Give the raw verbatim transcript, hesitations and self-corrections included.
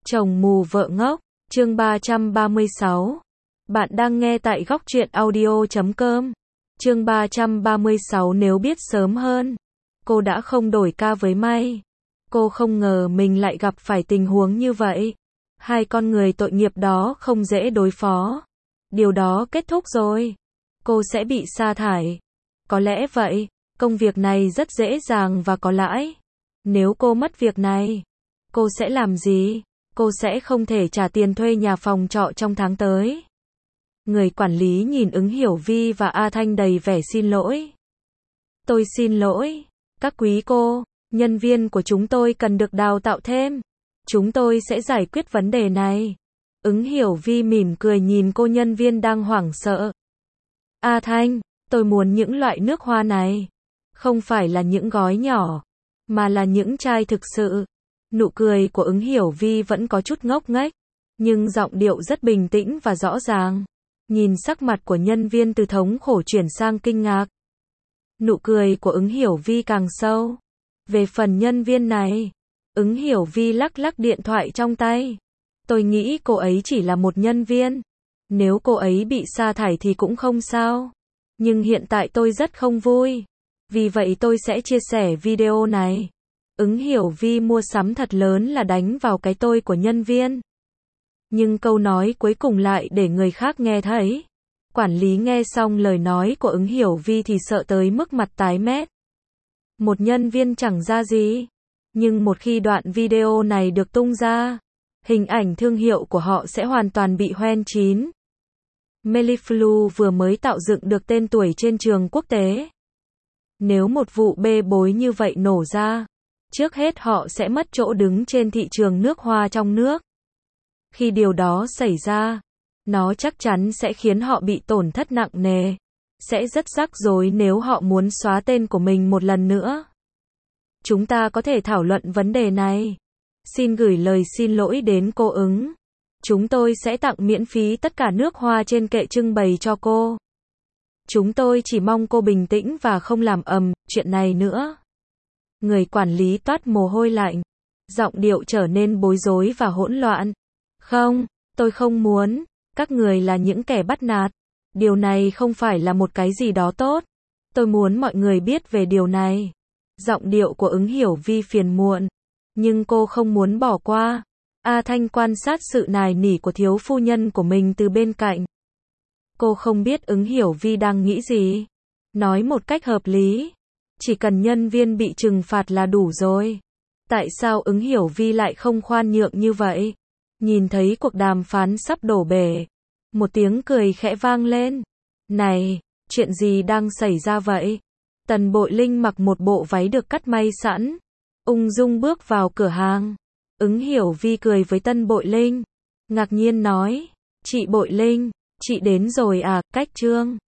Chồng mù vợ ngốc, chương ba trăm ba mươi sáu. Bạn đang nghe tại góc truyện audio chấm com. Chương ba trăm ba mươi sáu. Nếu biết sớm hơn, cô đã không đổi ca với May. Cô không ngờ mình lại gặp phải tình huống như vậy. Hai con người tội nghiệp đó không dễ đối phó. Điều đó kết thúc rồi. Cô sẽ bị sa thải. Có lẽ vậy, công việc này rất dễ dàng và có lãi. Nếu cô mất việc này, cô sẽ làm gì? Cô sẽ không thể trả tiền thuê nhà phòng trọ trong tháng tới. Người quản lý nhìn Ứng Hiểu Vi và A Thanh đầy vẻ xin lỗi. Tôi xin lỗi, các quý cô, nhân viên của chúng tôi cần được đào tạo thêm. Chúng tôi sẽ giải quyết vấn đề này. Ứng Hiểu Vi mỉm cười nhìn cô nhân viên đang hoảng sợ. A Thanh, tôi muốn những loại nước hoa này. Không phải là những gói nhỏ, mà là những chai thực sự. Nụ cười của Ứng Hiểu Vi vẫn có chút ngốc nghếch, nhưng giọng điệu rất bình tĩnh và rõ ràng. Nhìn sắc mặt của nhân viên từ thống khổ chuyển sang kinh ngạc. Nụ cười của Ứng Hiểu Vi càng sâu. Về phần nhân viên này, Ứng Hiểu Vi lắc lắc điện thoại trong tay. Tôi nghĩ cô ấy chỉ là một nhân viên. Nếu cô ấy bị sa thải thì cũng không sao. Nhưng hiện tại tôi rất không vui. Vì vậy tôi sẽ chia sẻ video này. Ứng Hiểu Vi mua sắm thật lớn là đánh vào cái tôi của nhân viên. Nhưng câu nói cuối cùng lại để người khác nghe thấy. Quản lý nghe xong lời nói của Ứng Hiểu Vi thì sợ tới mức mặt tái mét. Một nhân viên chẳng ra gì. Nhưng một khi đoạn video này được tung ra, hình ảnh thương hiệu của họ sẽ hoàn toàn bị hoen chín. Meliflu vừa mới tạo dựng được tên tuổi trên trường quốc tế. Nếu một vụ bê bối như vậy nổ ra, trước hết họ sẽ mất chỗ đứng trên thị trường nước hoa trong nước. Khi điều đó xảy ra, nó chắc chắn sẽ khiến họ bị tổn thất nặng nề. Sẽ rất rắc rối nếu họ muốn xóa tên của mình một lần nữa. Chúng ta có thể thảo luận vấn đề này. Xin gửi lời xin lỗi đến cô Ứng. Chúng tôi sẽ tặng miễn phí tất cả nước hoa trên kệ trưng bày cho cô. Chúng tôi chỉ mong cô bình tĩnh và không làm ầm chuyện này nữa. Người quản lý toát mồ hôi lạnh. Giọng điệu trở nên bối rối và hỗn loạn. Không, tôi không muốn. Các người là những kẻ bắt nạt. Điều này không phải là một cái gì đó tốt. Tôi muốn mọi người biết về điều này. Giọng điệu của Ứng Hiểu Vi phiền muộn. Nhưng cô không muốn bỏ qua. A Thanh quan sát sự nài nỉ của thiếu phu nhân của mình từ bên cạnh. Cô không biết Ứng Hiểu Vi đang nghĩ gì. Nói một cách hợp lý. Chỉ cần nhân viên bị trừng phạt là đủ rồi. Tại sao Ứng Hiểu Vi lại không khoan nhượng như vậy? Nhìn thấy cuộc đàm phán sắp đổ bể. Một tiếng cười khẽ vang lên. Này, chuyện gì đang xảy ra vậy? Tần Bội Linh mặc một bộ váy được cắt may sẵn. Ung dung bước vào cửa hàng. Ứng Hiểu Vi cười với Tân Bội Linh. Ngạc nhiên nói. Chị Bội Linh, chị đến rồi à, cách Trương.